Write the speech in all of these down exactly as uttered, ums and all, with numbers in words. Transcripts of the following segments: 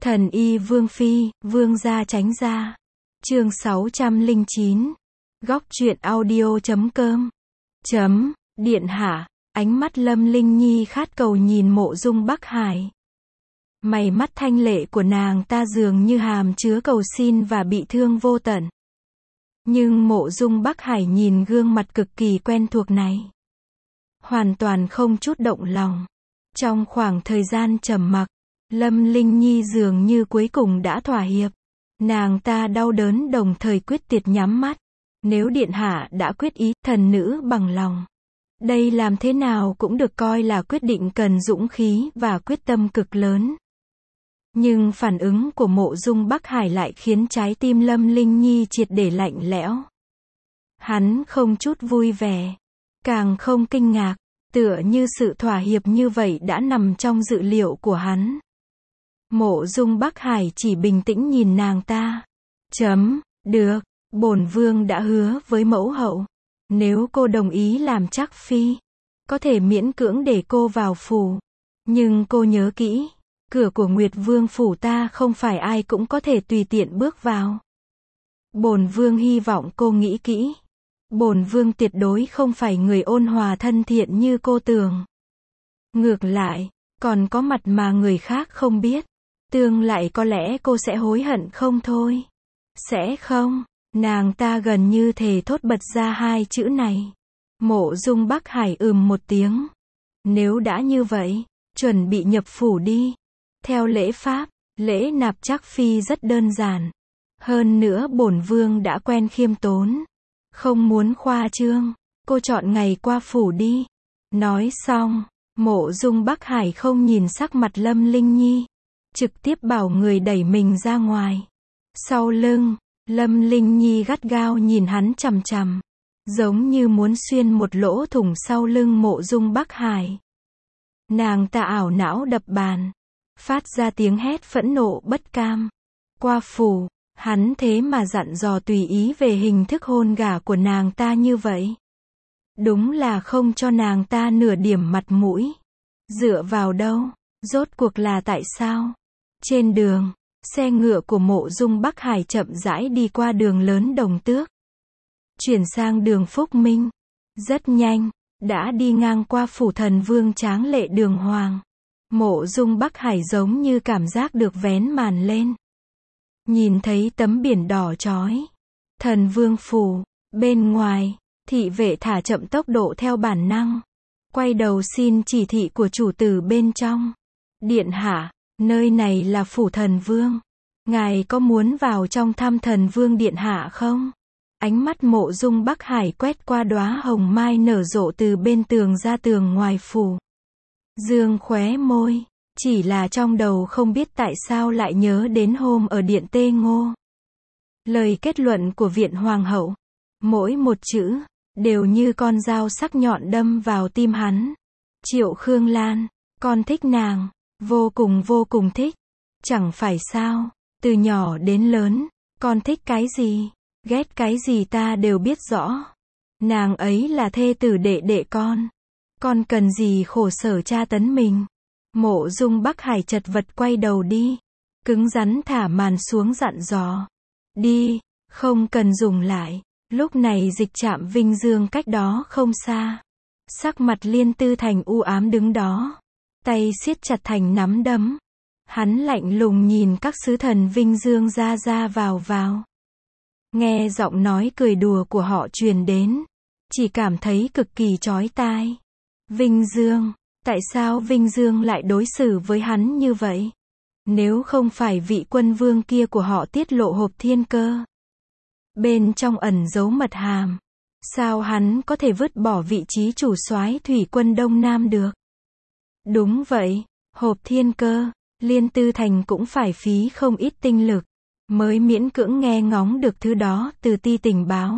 Thần y Vương Phi, Vương gia tránh ra. Chương sáu trăm lẻ chín. Góc truyện audio chấm com. Chấm, điện hạ, ánh mắt Lâm Linh Nhi khát cầu nhìn Mộ Dung Bắc Hải. Mày mắt thanh lệ của nàng ta dường như hàm chứa cầu xin và bị thương vô tận. Nhưng Mộ Dung Bắc Hải nhìn gương mặt cực kỳ quen thuộc này, hoàn toàn không chút động lòng. Trong khoảng thời gian trầm mặc, Lâm Linh Nhi dường như cuối cùng đã thỏa hiệp. Nàng ta đau đớn đồng thời quyết tuyệt nhắm mắt. Nếu điện hạ đã quyết ý, thần nữ bằng lòng. Đây làm thế nào cũng được coi là quyết định cần dũng khí và quyết tâm cực lớn. Nhưng phản ứng của Mộ Dung Bắc Hải lại khiến trái tim Lâm Linh Nhi triệt để lạnh lẽo. Hắn không chút vui vẻ, càng không kinh ngạc, tựa như sự thỏa hiệp như vậy đã nằm trong dự liệu của hắn. Mộ Dung Bắc Hải chỉ bình tĩnh nhìn nàng ta. Chấm, được, bổn vương đã hứa với mẫu hậu. Nếu cô đồng ý làm trắc phi, có thể miễn cưỡng để cô vào phủ. Nhưng cô nhớ kỹ, cửa của Nguyệt Vương phủ ta không phải ai cũng có thể tùy tiện bước vào. Bổn vương hy vọng cô nghĩ kỹ. Bổn vương tuyệt đối không phải người ôn hòa thân thiện như cô tưởng. Ngược lại, còn có mặt mà người khác không biết. Tương lại có lẽ cô sẽ hối hận không thôi. Sẽ không, nàng ta gần như thề thốt bật ra hai chữ này. Mộ Dung Bắc Hải ừm một tiếng. Nếu đã như vậy, chuẩn bị nhập phủ đi. Theo lễ pháp, lễ nạp trắc phi rất đơn giản. Hơn nữa bổn vương đã quen khiêm tốn. Không muốn khoa trương, cô chọn ngày qua phủ đi. Nói xong, Mộ Dung Bắc Hải không nhìn sắc mặt Lâm Linh Nhi, trực tiếp bảo người đẩy mình ra ngoài. Sau lưng, Lâm Linh Nhi gắt gao nhìn hắn chằm chằm, giống như muốn xuyên một lỗ thủng sau lưng Mộ Dung Bắc Hải. Nàng ta ảo não đập bàn, phát ra tiếng hét phẫn nộ bất cam. Qua phủ, hắn thế mà dặn dò tùy ý về hình thức hôn gả của nàng ta như vậy. Đúng là không cho nàng ta nửa điểm mặt mũi. Dựa vào đâu? Rốt cuộc là tại sao? Trên đường, xe ngựa của Mộ Dung Bắc Hải chậm rãi đi qua đường lớn Đồng Tước, chuyển sang đường Phúc Minh. Rất nhanh, đã đi ngang qua phủ thần vương tráng lệ đường Hoàng. Mộ Dung Bắc Hải giống như cảm giác được vén màn lên. Nhìn thấy tấm biển đỏ chói. Thần vương phủ, bên ngoài, thị vệ thả chậm tốc độ theo bản năng. Quay đầu xin chỉ thị của chủ tử bên trong. Điện hạ, nơi này là phủ thần vương. Ngài có muốn vào trong thăm thần vương điện hạ không? Ánh mắt Mộ Dung Bắc Hải quét qua đóa hồng mai nở rộ từ bên tường ra tường ngoài phủ. Dương khóe môi, chỉ là trong đầu không biết tại sao lại nhớ đến hôm ở điện Tê Ngô. Lời kết luận của viện hoàng hậu, mỗi một chữ, đều như con dao sắc nhọn đâm vào tim hắn. Triệu Khương Lan, con thích nàng, vô cùng vô cùng thích. Chẳng phải sao, từ nhỏ đến lớn, con thích cái gì, ghét cái gì ta đều biết rõ. Nàng ấy là thê tử đệ đệ con. Con cần gì khổ sở tra tấn mình. Mộ Dung Bắc Hải chật vật quay đầu đi, cứng rắn thả màn xuống dặn dò. Đi, không cần dùng lại. Lúc này Dịch Trạm Vinh Dương cách đó không xa. Sắc mặt Liên Tư Thành u ám đứng đó, tay siết chặt thành nắm đấm. Hắn lạnh lùng nhìn các sứ thần Vinh Dương ra ra vào vào. Nghe giọng nói cười đùa của họ truyền đến, chỉ cảm thấy cực kỳ chói tai. Vinh Dương, tại sao Vinh Dương lại đối xử với hắn như vậy? Nếu không phải vị quân vương kia của họ tiết lộ hộp thiên cơ, bên trong ẩn giấu mật hàm, sao hắn có thể vứt bỏ vị trí chủ soái thủy quân Đông Nam được? Đúng vậy, hộp thiên cơ, Liên Tư Thành cũng phải phí không ít tinh lực, mới miễn cưỡng nghe ngóng được thứ đó từ ti tình báo.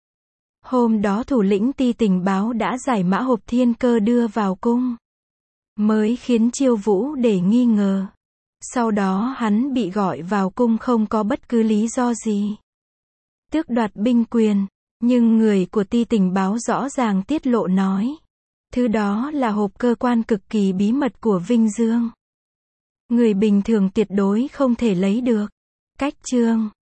Hôm đó thủ lĩnh ti tình báo đã giải mã hộp thiên cơ đưa vào cung, mới khiến Chiêu Vũ để nghi ngờ. Sau đó hắn bị gọi vào cung không có bất cứ lý do gì. Tước đoạt binh quyền, nhưng người của ti tình báo rõ ràng tiết lộ nói, thứ đó là hộp cơ quan cực kỳ bí mật của Vinh Dương. Người bình thường tuyệt đối không thể lấy được. Cách chương